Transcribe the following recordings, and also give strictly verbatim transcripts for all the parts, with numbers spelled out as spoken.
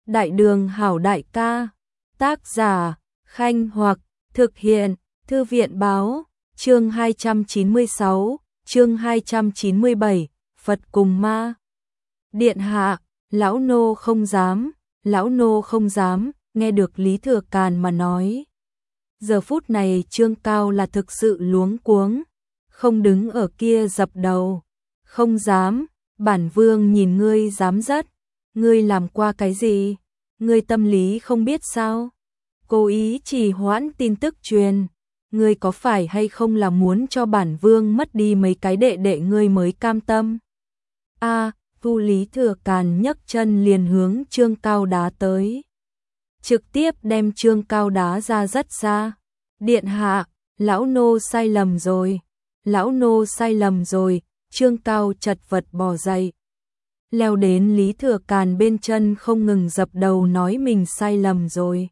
Đại đường hảo đại ca, tác giả, Khanh Hoặc, thực hiện, Thư viện báo, chương hai trăm chín mươi sáu, chương hai trăm chín mươi bảy, Phật cùng ma. Điện hạ, lão nô không dám, lão nô không dám, nghe được Lý Thừa Càn mà nói. Giờ phút này Trương Cao là thực sự luống cuống, không đứng ở kia dập đầu, không dám, bản vương nhìn ngươi dám rất, ngươi làm qua cái gì, ngươi tâm lý không biết sao, cố ý trì hoãn tin tức truyền, ngươi có phải hay không là muốn cho bản vương mất đi mấy cái đệ đệ ngươi mới cam tâm. A, Vu Lý Thừa Càn nhấc chân liền hướng Trương Cao đá tới, trực tiếp đem Trương Cao đá ra rất xa. Điện hạ, lão nô sai lầm rồi, lão nô sai lầm rồi, Trương Cao chật vật bò dậy. Leo đến Lý Thừa Càn bên chân không ngừng dập đầu nói mình sai lầm rồi.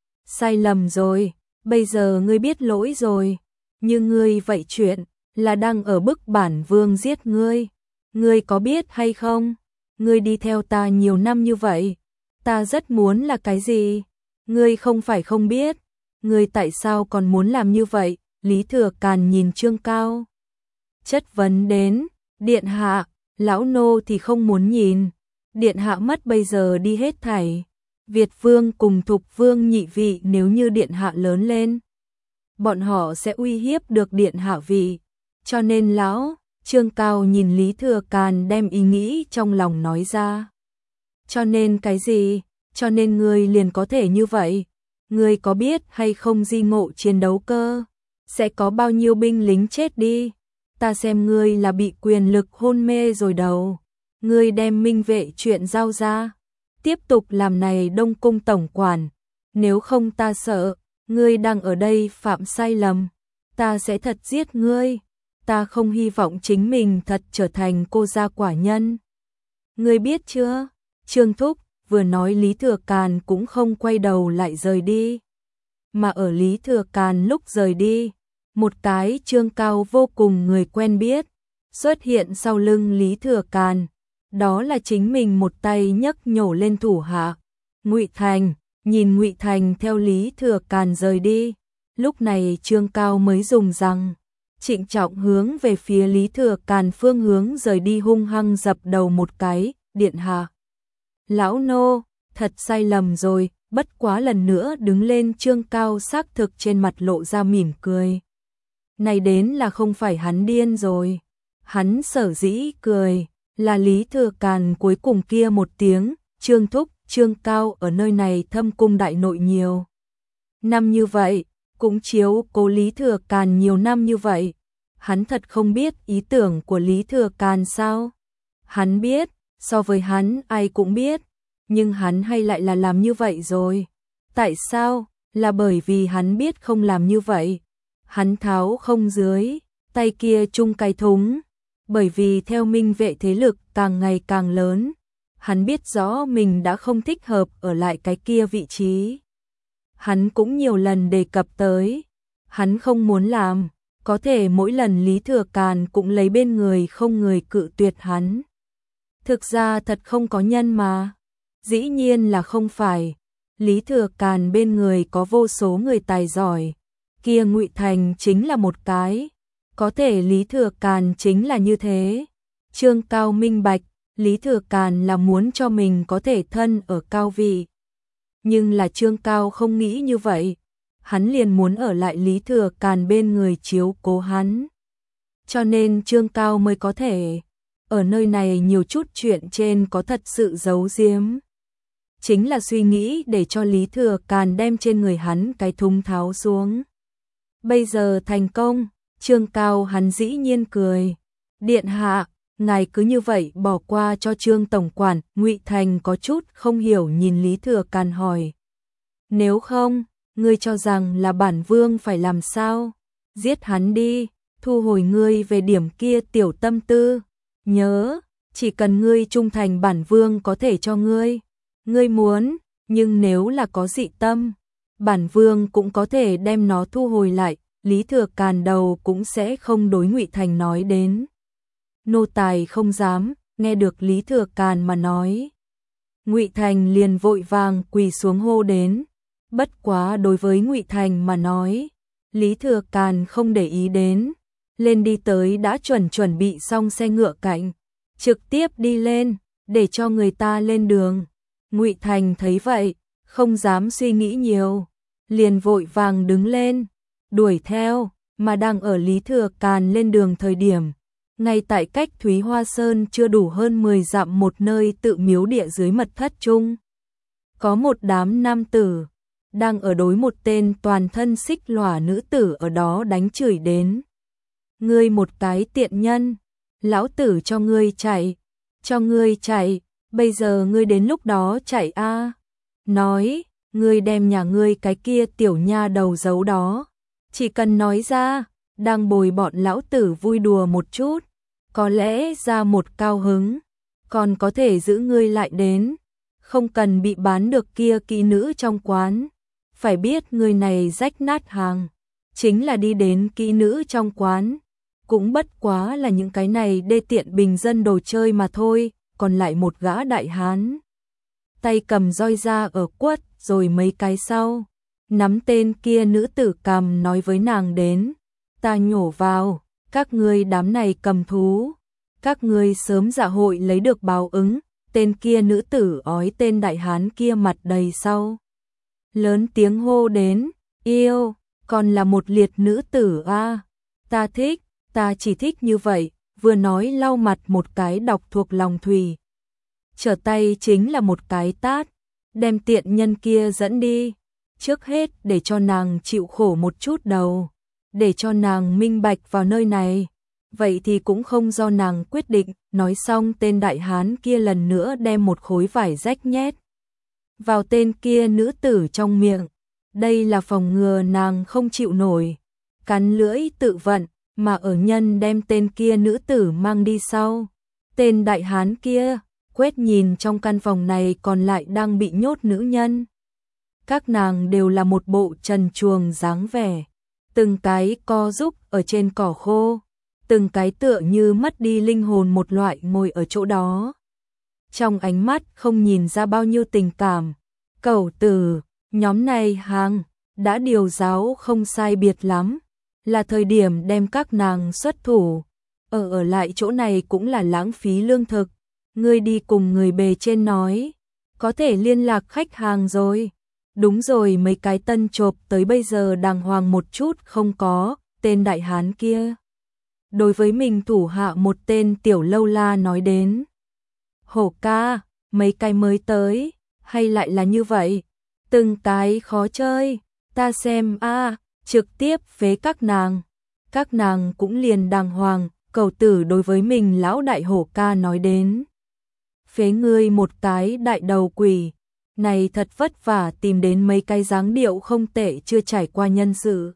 Sai lầm rồi, bây giờ ngươi biết lỗi rồi, nhưng ngươi vậy chuyện là đang ở bức bản vương giết ngươi. Ngươi có biết hay không, ngươi đi theo ta nhiều năm như vậy, ta rất muốn là cái gì, ngươi không phải không biết. Ngươi tại sao còn muốn làm như vậy? Lý Thừa Càn nhìn Trương Cao, chất vấn đến, điện hạ, lão nô thì không muốn nhìn, điện hạ mất bây giờ đi hết thảy. Việt Vương cùng Thục Vương nhị vị nếu như điện hạ lớn lên, bọn họ sẽ uy hiếp được điện hạ vị, cho nên lão, Trương Cao nhìn Lý Thừa Càn đem ý nghĩ trong lòng nói ra. Cho nên cái gì? Cho nên ngươi liền có thể như vậy. Ngươi có biết hay không di ngộ chiến đấu cơ, sẽ có bao nhiêu binh lính chết đi, ta xem ngươi là bị quyền lực hôn mê rồi đầu, ngươi đem minh vệ chuyện giao ra, tiếp tục làm này Đông Cung tổng quản, nếu không ta sợ, ngươi đang ở đây phạm sai lầm, ta sẽ thật giết ngươi, ta không hy vọng chính mình thật trở thành cô gia quả nhân. Ngươi biết chưa, Trương Thúc, vừa nói Lý Thừa Càn cũng không quay đầu lại rời đi. Mà ở Lý Thừa Càn lúc rời đi, một cái Trương Cao vô cùng người quen biết, xuất hiện sau lưng Lý Thừa Càn. Đó là chính mình một tay nhấc nhổ lên thủ hạ. Ngụy Thành, nhìn Ngụy Thành theo Lý Thừa Càn rời đi. Lúc này Trương Cao mới dùng rằng, trịnh trọng hướng về phía Lý Thừa Càn phương hướng rời đi hung hăng dập đầu một cái, điện hạ. Lão nô, thật sai lầm rồi, bất quá lần nữa đứng lên Trương Cao xác thực trên mặt lộ ra mỉm cười. Này đến là không phải hắn điên rồi, hắn sở dĩ cười, là Lý Thừa Càn cuối cùng kia một tiếng, Trương Thúc, Trương Cao ở nơi này thâm cung đại nội nhiều. Năm như vậy, cũng chiếu cố Lý Thừa Càn nhiều năm như vậy, hắn thật không biết ý tưởng của Lý Thừa Càn sao? Hắn biết. So với hắn ai cũng biết, nhưng hắn hay lại là làm như vậy rồi. Tại sao? Là bởi vì hắn biết không làm như vậy. Hắn tháo không dưới, tay kia chung cái thúng. Bởi vì theo minh vệ thế lực càng ngày càng lớn, hắn biết rõ mình đã không thích hợp ở lại cái kia vị trí. Hắn cũng nhiều lần đề cập tới, hắn không muốn làm, có thể mỗi lần Lý Thừa Càn cũng lấy bên người không người cự tuyệt hắn. Thực ra thật không có nhân mà. Dĩ nhiên là không phải. Lý Thừa Càn bên người có vô số người tài giỏi. Kia Ngụy Thành chính là một cái. Có thể Lý Thừa Càn chính là như thế. Trương Cao minh bạch, Lý Thừa Càn là muốn cho mình có thể thân ở cao vị. Nhưng là Trương Cao không nghĩ như vậy. Hắn liền muốn ở lại Lý Thừa Càn bên người chiếu cố hắn. Cho nên Trương Cao mới có thể ở nơi này nhiều chút chuyện trên có thật sự giấu giếm. Chính là suy nghĩ để cho Lý Thừa Càn đem trên người hắn cái thúng tháo xuống. Bây giờ thành công, Trương Cao hắn dĩ nhiên cười. Điện hạ, ngài cứ như vậy bỏ qua cho Trương tổng quản. Ngụy Thành có chút không hiểu nhìn Lý Thừa Càn hỏi. Nếu không, ngươi cho rằng là bản vương phải làm sao? Giết hắn đi, thu hồi ngươi về điểm kia tiểu tâm tư. Nhớ, chỉ cần ngươi trung thành bản vương có thể cho ngươi. Ngươi muốn, nhưng nếu là có dị tâm, bản vương cũng có thể đem nó thu hồi lại. Lý Thừa Càn đầu cũng sẽ không đối Ngụy Thành nói đến. Nô tài không dám, nghe được Lý Thừa Càn mà nói. Ngụy Thành liền vội vàng quỳ xuống hô đến. Bất quá đối với Ngụy Thành mà nói, Lý Thừa Càn không để ý đến, lên đi tới đã chuẩn chuẩn bị xong xe ngựa cạnh, trực tiếp đi lên, để cho người ta lên đường. Ngụy Thành thấy vậy, không dám suy nghĩ nhiều, liền vội vàng đứng lên, đuổi theo, mà đang ở Lý Thừa Càn lên đường thời điểm, ngay tại cách Thúy Hoa Sơn chưa đủ hơn mười dặm một nơi tự miếu địa dưới mật thất chung. Có một đám nam tử, đang ở đối một tên toàn thân xích lòa nữ tử ở đó đánh chửi đến. Ngươi một cái tiện nhân, lão tử cho ngươi chạy, cho ngươi chạy, bây giờ ngươi đến lúc đó chạy a. Nói, ngươi đem nhà ngươi cái kia tiểu nha đầu giấu đó, chỉ cần nói ra, đang bồi bọn lão tử vui đùa một chút, có lẽ ra một cao hứng, còn có thể giữ ngươi lại đến, không cần bị bán được kia kỹ nữ trong quán. Phải biết người này rách nát hàng, chính là đi đến kỹ nữ trong quán, cũng bất quá là những cái này đê tiện bình dân đồ chơi mà thôi, còn lại một gã đại hán. Tay cầm roi ra ở quất, rồi mấy cái sau, nắm tên kia nữ tử cầm nói với nàng đến, ta nhổ vào, các ngươi đám này cầm thú, các ngươi sớm dạ hội lấy được báo ứng. Tên kia nữ tử ói tên đại hán kia mặt đầy sau. Lớn tiếng hô đến, yêu, còn là một liệt nữ tử a, ta thích, ta chỉ thích như vậy, vừa nói lau mặt một cái đọc thuộc lòng thùy. Trở tay chính là một cái tát, đem tiện nhân kia dẫn đi, trước hết để cho nàng chịu khổ một chút đầu, để cho nàng minh bạch vào nơi này. Vậy thì cũng không do nàng quyết định. Nói xong tên đại hán kia lần nữa đem một khối vải rách nhét vào tên kia nữ tử trong miệng. Đây là phòng ngừa nàng không chịu nổi, cắn lưỡi tự vận, mà ở nhân đem tên kia nữ tử mang đi sau. Tên đại hán kia quét nhìn trong căn phòng này còn lại đang bị nhốt nữ nhân. Các nàng đều là một bộ trần truồng dáng vẻ, từng cái co rúc ở trên cỏ khô, từng cái tựa như mất đi linh hồn một loại ngồi ở chỗ đó. Trong ánh mắt không nhìn ra bao nhiêu tình cảm. Cẩu tử, nhóm này hàng, đã điều giáo không sai biệt lắm, là thời điểm đem các nàng xuất thủ. Ở ở lại chỗ này cũng là lãng phí lương thực. Ngươi đi cùng người bề trên nói, có thể liên lạc khách hàng rồi. Đúng rồi, mấy cái tân chộp tới bây giờ đàng hoàng một chút không có. Tên đại hán kia đối với mình thủ hạ một tên tiểu lâu la nói đến, hổ ca, mấy cái mới tới, hay lại là như vậy, từng cái khó chơi, ta xem a, trực tiếp phế các nàng. Các nàng cũng liền đàng hoàng. Cẩu tử đối với mình lão đại hổ ca nói đến, phế ngươi một cái đại đầu quỷ, này thật vất vả tìm đến mấy cái dáng điệu không tệ chưa trải qua nhân sự.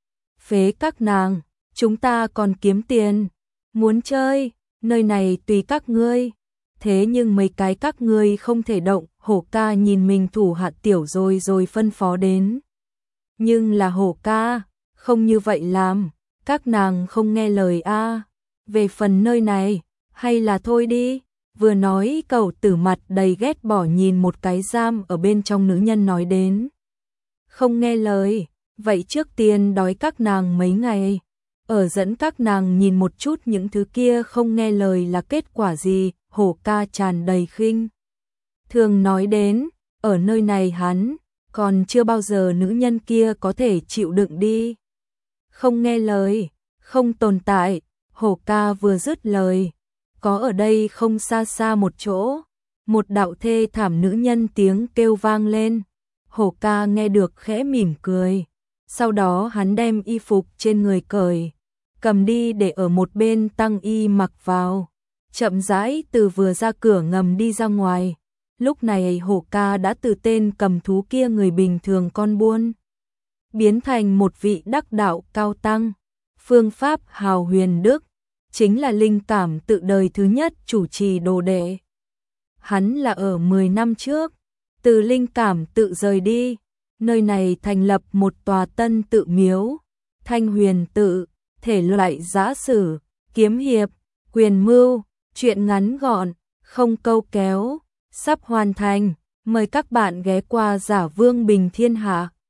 Phế các nàng, chúng ta còn kiếm tiền, muốn chơi, nơi này tùy các ngươi. Thế nhưng mấy cái các ngươi không thể động. Hổ ca nhìn mình thủ hạ tiểu rồi rồi phân phó đến. Nhưng là hổ ca, không như vậy làm, các nàng không nghe lời a. Về phần nơi này, hay là thôi đi. Vừa nói cẩu tử mặt đầy ghét bỏ nhìn một cái giam ở bên trong nữ nhân nói đến. Không nghe lời, vậy trước tiên đói các nàng mấy ngày. Ở dẫn các nàng nhìn một chút những thứ kia không nghe lời là kết quả gì. Hổ ca tràn đầy khinh thường nói đến, ở nơi này hắn còn chưa bao giờ nữ nhân kia có thể chịu đựng đi. Không nghe lời, không tồn tại. Hổ ca vừa dứt lời, có ở đây không xa xa một chỗ, một đạo thê thảm nữ nhân tiếng kêu vang lên. Hổ ca nghe được khẽ mỉm cười, sau đó hắn đem y phục trên người cởi, cầm đi để ở một bên tăng y mặc vào, chậm rãi từ vừa ra cửa ngầm đi ra ngoài. Lúc này hổ ca đã từ tên cầm thú kia người bình thường con buôn, biến thành một vị đắc đạo cao tăng. Phương pháp hào huyền đức, chính là linh cảm tự đời thứ nhất chủ trì đồ đệ. Hắn là ở mười năm trước, từ linh cảm tự rời đi, nơi này thành lập một tòa tân tự miếu, Thanh Huyền tự, thể loại giã sử, kiếm hiệp, quyền mưu, chuyện ngắn gọn, không câu kéo, sắp hoàn thành. Mời các bạn ghé qua Giả Vương Bình Thiên Hạ.